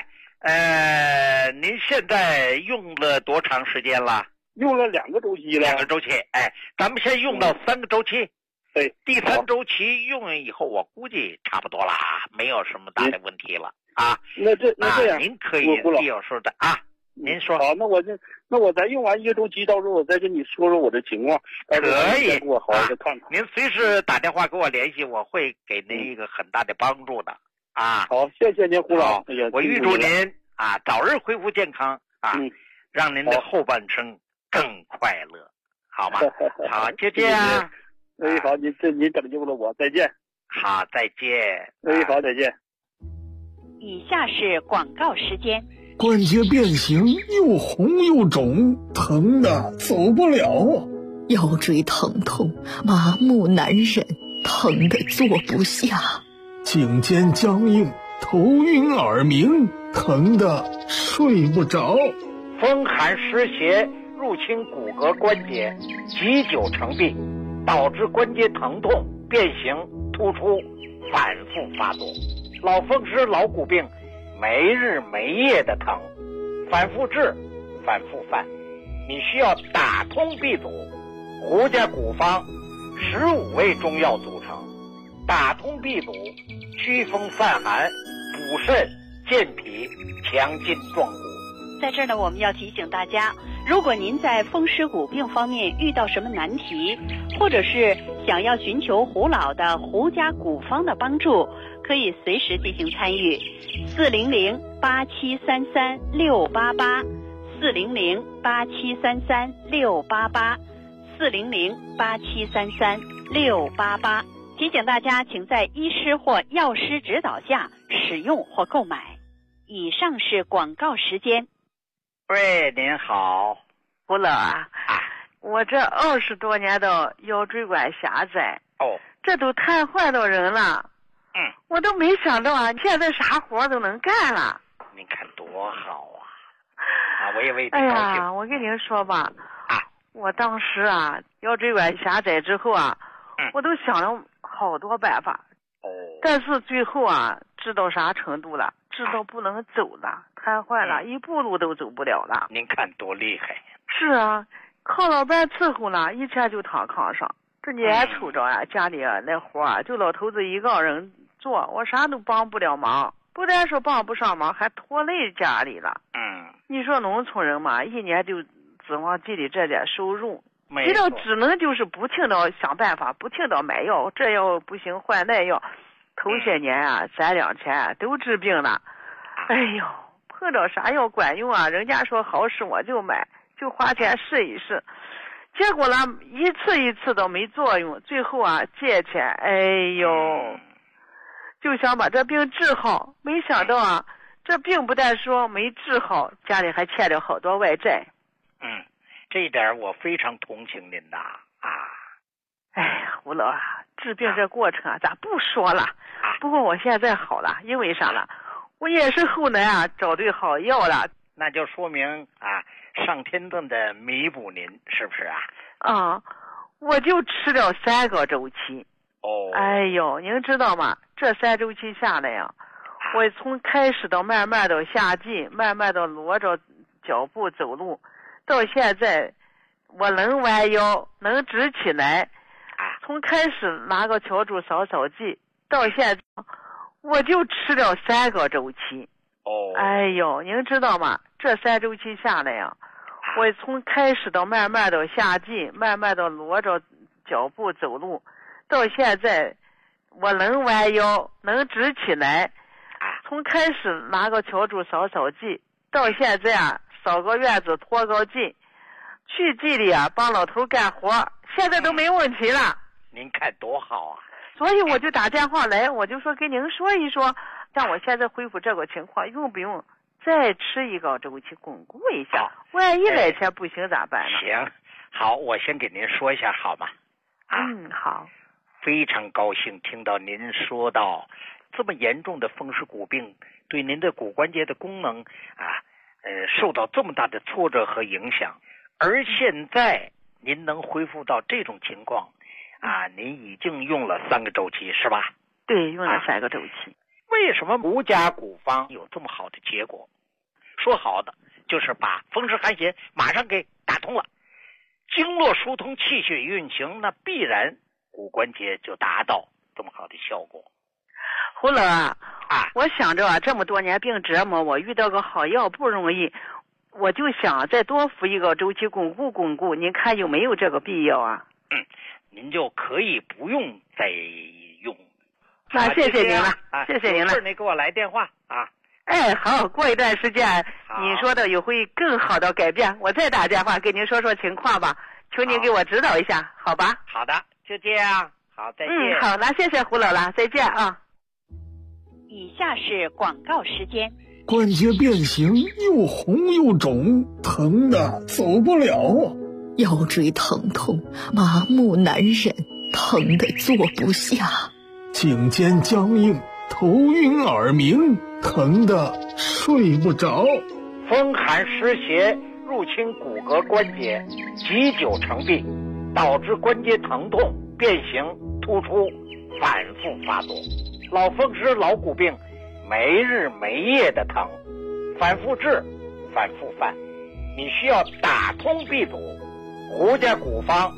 Speaker 8: 您现在用了多长时间了？
Speaker 11: 用了2个周期了。
Speaker 8: 2个周期，咱们先用到3个周期。
Speaker 11: 对，
Speaker 8: 第3周期用以后，我估计差不多了，没有什么大的问题了啊。
Speaker 11: 那这样，
Speaker 8: 您可以有时候的啊。您说
Speaker 11: 好，那我再用完1个周期，到时候我再跟你说说我的情况。
Speaker 8: 可以，
Speaker 11: 给我好好的看看。
Speaker 8: 您随时打电话给我联系，我会给您一个很大的帮助的啊。
Speaker 11: 好，谢谢您，胡老。
Speaker 8: 我预祝您啊早日恢复健康啊，让您的后半生更快乐，好吗？好，就这样。
Speaker 11: 好，您拯救了我，再见。
Speaker 8: 好，再见。
Speaker 11: 好，再见。
Speaker 7: 以下是广告时间。
Speaker 9: 关节变形，又红又肿，疼的走不了。
Speaker 10: 腰椎疼痛，麻木难忍，疼的坐不下。
Speaker 9: 颈肩僵硬，头晕耳鸣，疼的睡不着。
Speaker 8: 风寒湿邪入侵骨骼关节，积久成病，导致关节疼痛、变形、突出，反复发作。老风湿、老骨病没日没夜的疼，反复治，反复犯。你需要打通 B 组，胡家古方15味中药组成，打通 B 组，祛风散寒，补肾健脾，强筋壮骨。
Speaker 7: 在这儿呢，我们要提醒大家，如果您在风湿骨病方面遇到什么难题，或者是想要寻求胡老的胡家古方的帮助，可以随时进行参与。400-8733-688，400-8733-688，400-8733-688。提醒大家，请在医师或药师指导下使用或购买。以上是广告时间。
Speaker 8: 喂，您好，
Speaker 12: 胡老啊，我这20多年的腰椎管狭窄，这都瘫痪到人了。我都没想到啊，现在啥活都能干了。
Speaker 8: 您看多好啊！我也为你高
Speaker 12: 兴。
Speaker 8: 哎呀，
Speaker 12: 我跟您说吧，我当时啊，腰椎管狭窄之后啊，我都想了好多办法。但是最后啊，知道啥程度了？知道不能走了，瘫痪了，一步路都走不了了。
Speaker 8: 您看多厉害！
Speaker 12: 是啊，靠老伴伺候了，一天就躺炕上。这你也瞅着啊，家里啊那活啊，就老头子一个人做，我啥都帮不了忙。不但说帮不上忙，还拖累家里了。你说农村人嘛，一年就指望地里这点收入，只能就是不停的想办法，不停的买药，这药不行换那药。头些年啊，3、2钱都治病了。哎呦，碰到啥药管用啊？人家说好使我就买，就花钱试一试。结果呢，一次一次都没作用，最后啊借钱，哎呦，就想把这病治好，没想到啊，这病不但说没治好，家里还欠了好多外债。
Speaker 8: 这一点我非常同情您的啊。
Speaker 12: 哎呀，胡老啊，治病这过程啊，咱不说了。不过我现在好了，因为啥了？我也是后来啊找对好药了。
Speaker 8: 那就说明啊，上天正在弥补您，是不是啊？
Speaker 12: 我就吃了3个周期。哎呦，您知道吗？这3周期下来呀，我从开始到慢慢的下劲，慢慢的挪着脚步走路，到现在我能弯腰，能直起来。从开始拿个笤帚扫扫地，到现在我就吃了3个周期。哎呦，您知道吗？这3周期下来呀，我从开始到慢慢的下劲，慢慢的挪着脚步走路，到现在我能弯腰，能直起来。从开始拿个笤帚扫扫地，到现在啊扫个院子拖个地，去地里啊帮老头干活，现在都没问题了。
Speaker 8: 您看多好啊！
Speaker 12: 所以我就打电话来，我就说跟您说一说，像我现在恢复这个情况，用不用再吃1个周期巩固一下？万一哪天不行咋办呢？
Speaker 8: 行，好，我先给您说一下好吗？
Speaker 12: 好。
Speaker 8: 非常高兴听到您说到这么严重的风湿骨病对您的骨关节的功能受到这么大的挫折和影响，而现在您能恢复到这种情况您已经用了3个周期是吧？
Speaker 12: 对，用了3个周期。
Speaker 8: 为什么胡家古方有这么好的结果？说好的就是把风湿寒邪马上给打通了，经络疏通，气血运行，那必然骨关节就达到这么好的效果。
Speaker 12: 胡老啊，我想着这么多年病折磨我，遇到个好药不容易，我就想再多服一个周期巩固，您看有没有这个必要啊？
Speaker 8: 您就可以不用再用。
Speaker 12: 那谢谢您了，谢谢您了。
Speaker 8: 有事你给我来电话啊。
Speaker 12: 哎，好，过一段时间你说的有会更好的改变，我再打电话给您说说情况吧，求您给我指导一下，好吧？
Speaker 8: 好的，就这样，好，再见。
Speaker 12: 好，那谢谢胡老了，再见啊。
Speaker 7: 以下是广告时间。
Speaker 9: 关节变形，又红又肿，疼的走不了啊！
Speaker 10: 腰椎疼痛，麻木难忍，疼得坐不下。
Speaker 9: 颈肩僵硬，头晕耳鸣，疼得睡不着。
Speaker 8: 风寒湿邪入侵骨骼关节，积久成病，导致关节疼痛、变形、突出，反复发作。老风湿、老骨病，没日没夜的疼，反复治，反复犯。你需要打通闭阻，胡家骨方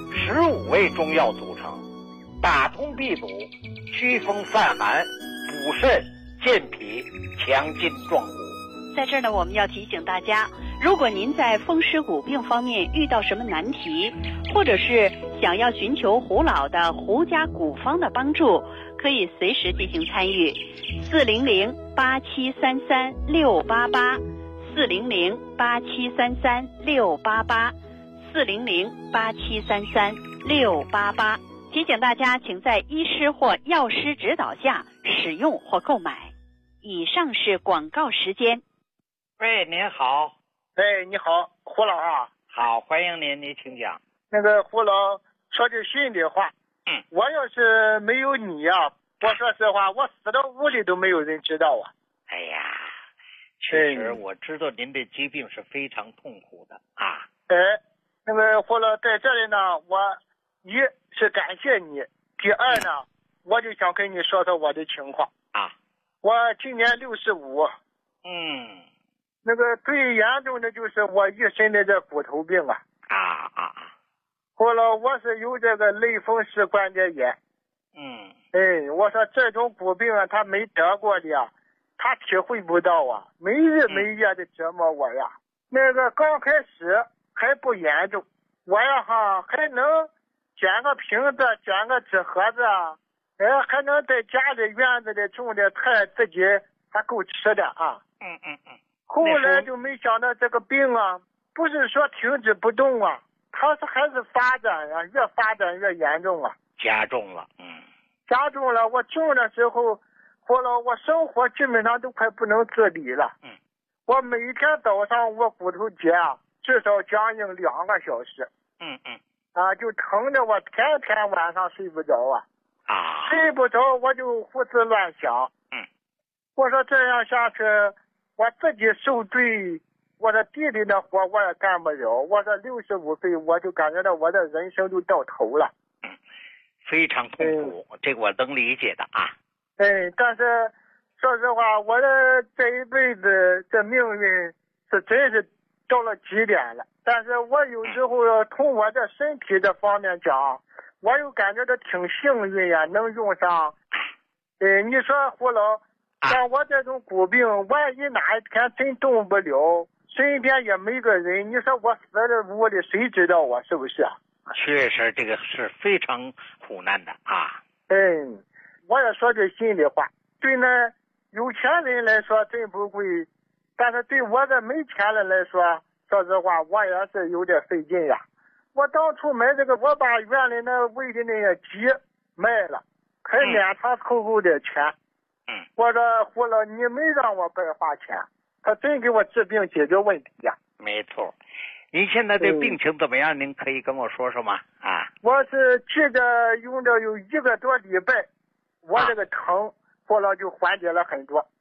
Speaker 8: 15味中药组成，打通闭阻，祛风散寒，补肾健脾，强筋壮骨。
Speaker 7: 在这儿呢，我们要提醒大家，如果您在风湿骨病方面遇到什么难题，或者是想要寻求胡老的胡家骨方的帮助，可以随时进行参与。400-8733-688，400-8733-688，400-8733-688。提醒大家，请在医师或药师指导下使用或购买。以上是广告时间。
Speaker 8: 喂，您好。
Speaker 11: 哎，你好，胡老啊。
Speaker 8: 好，欢迎您，您请讲。
Speaker 11: 那个胡老说句心里话，我要是没有你啊，我说实话，我死到屋里都没有人知道啊。
Speaker 8: 哎呀，确实我知道您的疾病是非常痛苦的啊。
Speaker 11: 那个胡老在这里呢，我一是感谢你，第二呢，我就想跟你说说我的情况
Speaker 8: 啊。
Speaker 11: 我今年65。那个最严重的就是我一身的这骨头病啊。后来我是有这个类风湿关节炎。我说这种骨病啊，他没得过的呀，他体会不到啊，没日没夜的折磨我呀。那个刚开始还不严重，我呀还能捡个瓶子，捡个纸盒子啊，还能在家里院子里种的菜自己还够吃的啊。后来就没想到这个病啊，不是说停止不动啊，它是还是发展啊，越发展越严重啊，
Speaker 8: 加重了。
Speaker 11: 加重了。我重的时候，后来我生活基本上都快不能自理了。我每天早上我骨头节啊，至少僵硬2个小时。就疼的我天天晚上睡不着啊。睡不着我就胡思乱想。我说这样下去，我自己受罪，我的弟弟的活我也干不了。我这65岁，我就感觉到我的人生就到头了。
Speaker 8: 非常痛苦，这个我能理解的啊。
Speaker 11: 但是说实话，我的这一辈子这命运是真是到了极点了。但是我有时候从我这身体这方面讲，我又感觉到挺幸运呀，能用上。你说胡老，像我这种骨病，万一哪一天真动不了，身边也没个人，你说我死在屋里，谁知道我是不是啊？
Speaker 8: 确实，这个是非常苦难的啊。
Speaker 11: 我也说句心里话，对那有钱人来说真不贵，但是对我这没钱人来说，说实话，我也是有点费劲呀。我当初买这个，我把院里那喂的那些鸡卖了，还免他凑够点钱。我说胡老，你没让我白花钱，他真给我治病解决问题呀。
Speaker 8: 没错。您现在的病情怎么样？您可以跟我说说吗？
Speaker 11: 我是记着用着有1个多礼拜，我这个疼后来就缓解了很多。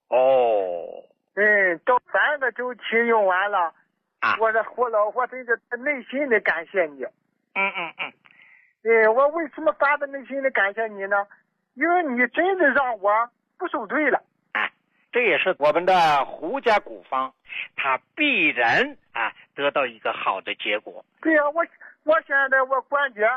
Speaker 11: 到3个周期用完了，我说胡老，我真是内心的感谢你。我为什么发自内心的感谢你呢？因为你真的让我不受罪了。
Speaker 8: 这也是我们的胡家骨方，它必然得到一个好的结果。
Speaker 11: 对呀，我现在我关节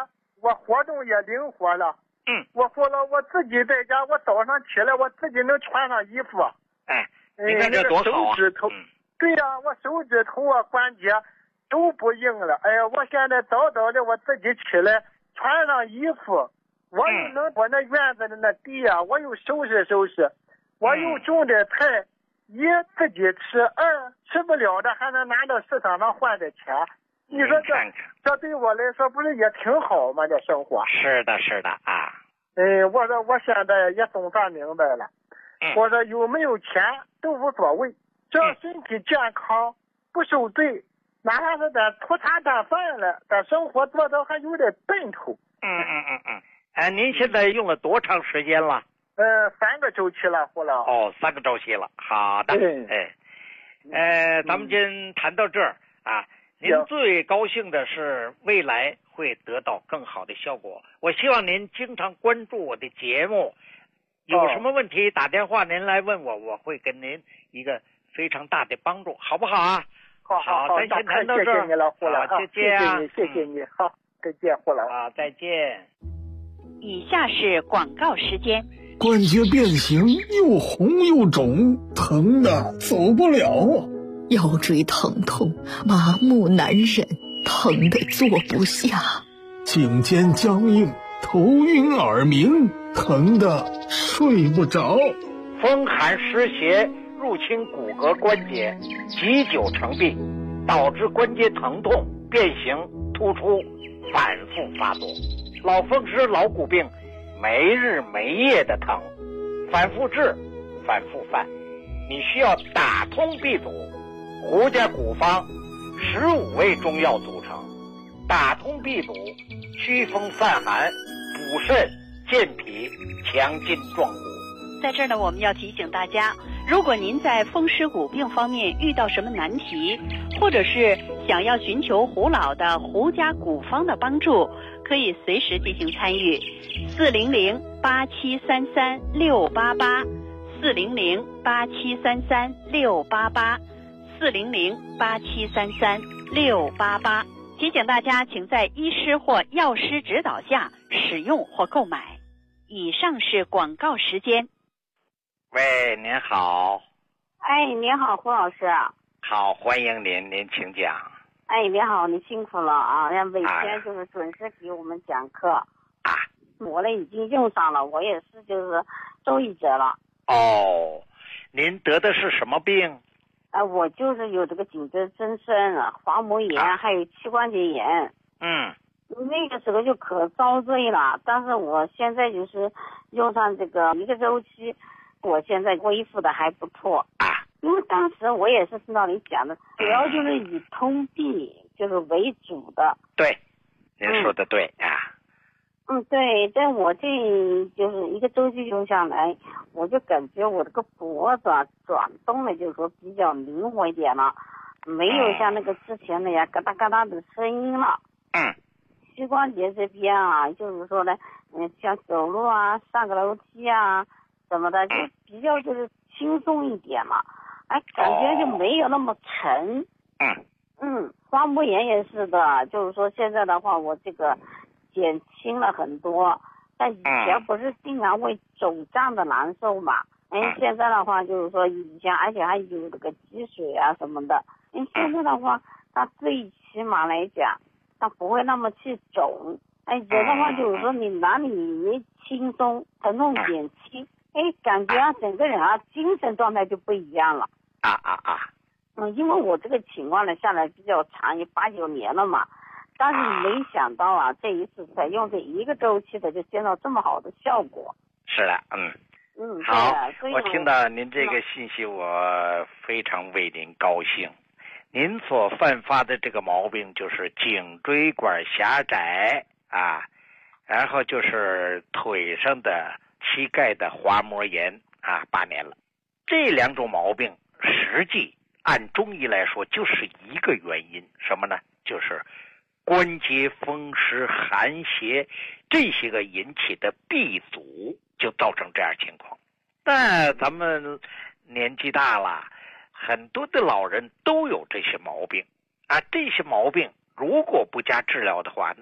Speaker 11: 我活动也灵活了。我活了，我自己在家，我早上起来我自己能穿上衣服。
Speaker 8: 你看这多好啊！
Speaker 11: 手指头，对呀，我手指头啊关节都不硬了。哎呀，我现在早早的我自己起来穿上衣服，我又能我那院子的那地啊，我又收拾收拾，我又种点菜，一自己吃，二吃不了的还能拿到市场上换点钱。你说这对我来说不是也挺好吗？这生活。
Speaker 8: 是的，是的啊。
Speaker 11: 我说我现在也总算明白了。我说有没有钱都无所谓，只要身体健康，不受罪，哪怕是点粗茶淡饭了，但生活做的还有点奔头。
Speaker 8: 您现在用了多长时间了
Speaker 11: ？3个周期了，胡老。
Speaker 8: 3个周期了。好的。咱们先谈到这儿啊。您最高兴的是未来会得到更好的效果。我希望您经常关注我的节目，有什么问题打电话您来问我，我会给您一个非常大的帮助，好不好啊？
Speaker 11: 好，
Speaker 8: 咱先谈到这儿。
Speaker 11: 谢谢你了，胡老。
Speaker 8: 再见啊！
Speaker 11: 谢谢你，好，再见，胡老。
Speaker 8: 好，再见。
Speaker 7: 以下是广告时间。
Speaker 9: 关节变形，又红又肿，疼的走不了啊！
Speaker 10: 腰椎疼痛，麻木难忍，疼得坐不下；
Speaker 9: 颈肩僵硬，头晕耳鸣，疼得睡不着；
Speaker 8: 风寒湿邪入侵骨骼关节，积久成病，导致关节疼痛、变形、突出，反复发作。老风湿、老骨病，没日没夜的疼，反复治，反复犯。你需要打通闭阻。胡家古方15味中药组成，打通闭阻，祛风散寒，补肾健脾，强筋壮骨。
Speaker 7: 在这儿呢，我们要提醒大家，如果您在风湿骨病方面遇到什么难题，或者是想要寻求胡老的胡家古方的帮助，可以随时进行参与。400-8733-688 400-8733-688 400-8733-688。提醒大家，请在医师或药师指导下使用或购买。以上是广告时间。
Speaker 8: 喂，您好。
Speaker 13: 您好，胡老师。
Speaker 8: 好，欢迎您，您请讲。
Speaker 13: 您好，你辛苦了啊！每天就是准时给我们讲课。我呢已经用上了，我也是就是受益者了。
Speaker 8: 您得的是什么病？
Speaker 13: 我就是有这个颈椎增生、滑膜炎，还有膝关节炎。那个时候就可遭罪了，但是我现在就是用上这个1个周期，我现在恢复的还不错。因为当时我也是听到你讲的，主要就是以通臂就是为主的。
Speaker 8: 对，您说的对啊。
Speaker 13: 对，但我这就是1个周期用下来，我就感觉我这个脖子转动的就是说比较灵活一点了，没有像那个之前的呀嘎哒嘎哒的声音了。膝关节这边啊，就是说呢，像走路啊、上个楼梯啊什么的，就比较就是轻松一点了，感觉就没有那么沉。滑膜炎也是的，就是说现在的话，我这个减轻了很多，但以前不是经常会肿胀的难受嘛？现在的话就是说以前，而且还有这个积水啊什么的。现在的话，它最起码来讲，它不会那么去肿。有的话就是说你哪里一轻松，疼痛减轻，感觉整个人精神状态就不一样了。因为我这个情况呢下来比较长，也8、9年了嘛。但是没想到这一次才用这1个周期的就见到这么好的效果。
Speaker 8: 是的，好，我听到您这个信息，我非常为您高兴。您所犯发的这个毛病就是颈椎管狭窄然后就是腿上的膝盖的滑膜炎8年了。这2种毛病实际按中医来说就是一个原因，什么呢？就是关节风湿寒邪这些个引起的闭阻，就造成这样情况。但咱们年纪大了，很多的老人都有这些毛病这些毛病如果不加治疗的话，那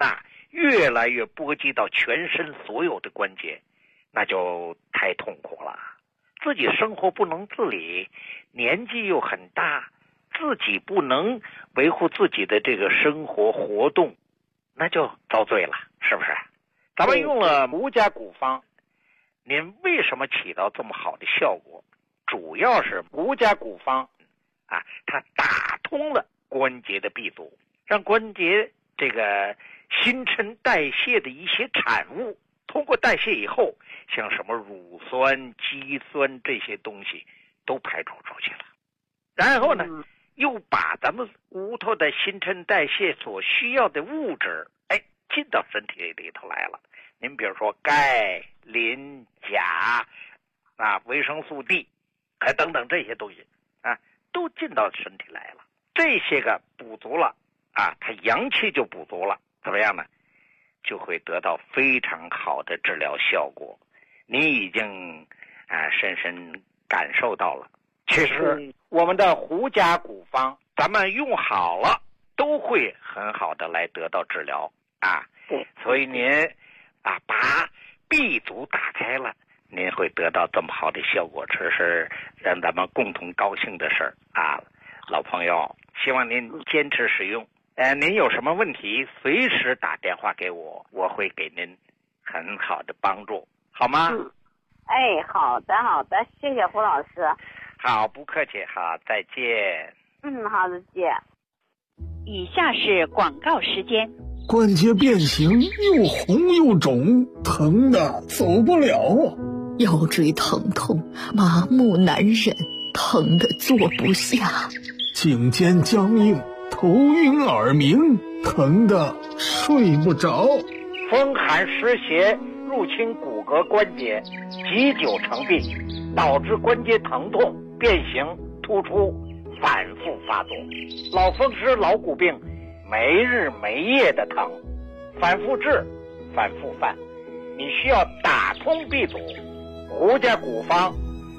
Speaker 8: 越来越波及到全身所有的关节，那就太痛苦了。自己生活不能自理，年纪又很大，自己不能维护自己的这个生活活动，那就遭罪了，是不是？咱们用了胡家古方，您为什么起到这么好的效果？主要是胡家古方啊，它打通了关节的闭阻，让关节这个新陈代谢的一些产物通过代谢以后，像什么乳酸、肌酸这些东西都排除出去了。然后呢，又把咱们骨头的新陈代谢所需要的物质，进到身体里头来了。您比如说钙、磷、钾啊、维生素 D， 等等这些东西啊，都进到身体来了。这些个补足了啊，它阳气就补足了，怎么样呢？就会得到非常好的治疗效果。你已经深深感受到了。其实我们的胡家古方，咱们用好了，都会很好的来得到治疗啊。所以您把闭阻打开了，您会得到这么好的效果，这是让咱们共同高兴的事儿啊，老朋友，希望您坚持使用。您有什么问题，随时打电话给我，我会给您很好的帮助，好吗？
Speaker 13: 好的，谢谢胡老师。
Speaker 8: 好，不客气，好，再见。
Speaker 13: 好，再见。
Speaker 7: 以下是广告时间。
Speaker 9: 关节变形，又红又肿，疼的走不了。
Speaker 10: 腰椎疼痛，麻木难忍，疼的坐不下。
Speaker 9: 颈肩僵硬，头晕耳鸣，疼的睡不着。
Speaker 8: 风寒湿邪入侵骨骼关节，积久成病，导致关节疼痛、变形、突出，反复发作。老风湿、老骨病，没日没夜的疼，反复治，反复犯。你需要打通闭阻。胡家古方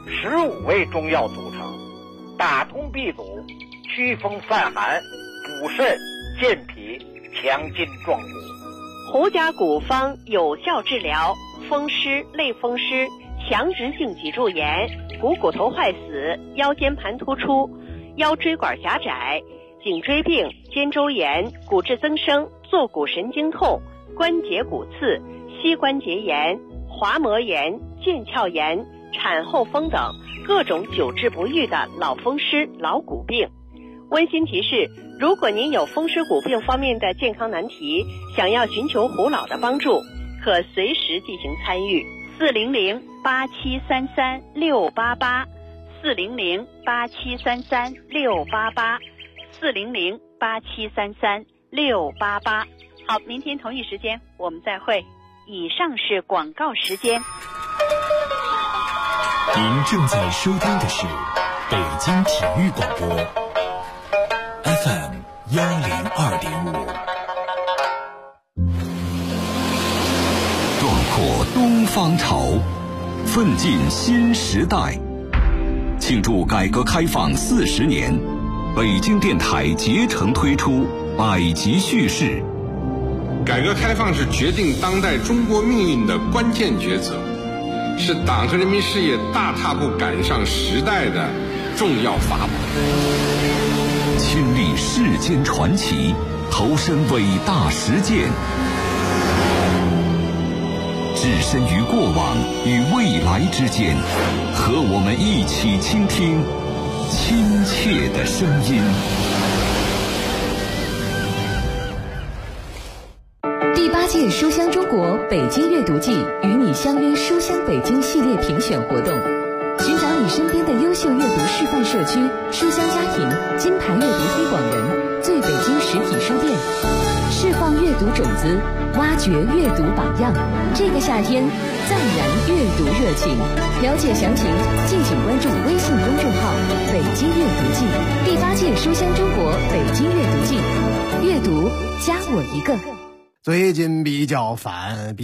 Speaker 8: 15味中药组成，打通闭阻，祛风散寒，补肾健脾，强筋壮骨。
Speaker 7: 胡家古方有效治疗风湿、类风湿、强直性脊柱炎、股头坏死、腰间盘突出、腰椎管狭窄、颈椎病、肩周炎、骨质增生、坐骨神经痛、关节骨刺、膝关节炎、滑膜炎、腱鞘炎、产后风等各种久治不愈的老风湿、老骨病。温馨提示，如果您有风湿骨病方面的健康难题，想要寻求胡老的帮助，可随时进行参与。400-8733-688 400-8733-688 400-8733-688。好，明天同一时间我们再会。以上是广告时间。
Speaker 1: 您正在收听的是北京体育广播 FM 102.5。壮阔东方潮，奋进新时代。庆祝改革开放40年，北京电台竭诚推出百集叙事。
Speaker 14: 改革开放是决定当代中国命运的关键抉择，是党和人民事业大踏步赶上时代的重要法宝。
Speaker 1: 亲历世间传奇，投身伟大实践，置身于过往与未来之间，和我们一起倾听亲切的声音。
Speaker 15: 第8届书香中国北京阅读季与你相约书香北京系列评选活动，寻找你身边的优秀阅读示范社区、书香家庭、金牌阅读推广人、最北京实体书店，释放阅读种子，挖掘阅读榜样。这个夏天再燃阅读热情。了解详情，敬请关注微信公众号“北京阅读季”。第8届书香中国北京阅读季，阅读加我一个。
Speaker 16: 最近比较烦，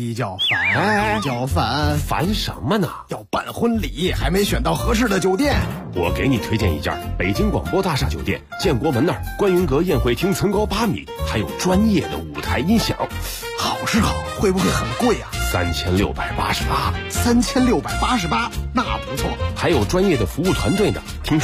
Speaker 17: 烦什么呢？
Speaker 16: 要办婚礼，还没选到合适的酒店。
Speaker 17: 我给你推荐一家北京广播大厦酒店，建国门那儿观云阁宴会厅层高8米，还有专业的舞台音响。
Speaker 16: 好时好，会不会很贵啊
Speaker 17: ？3688，
Speaker 16: 3688，那不错。
Speaker 17: 还有专业的服务团队呢。听说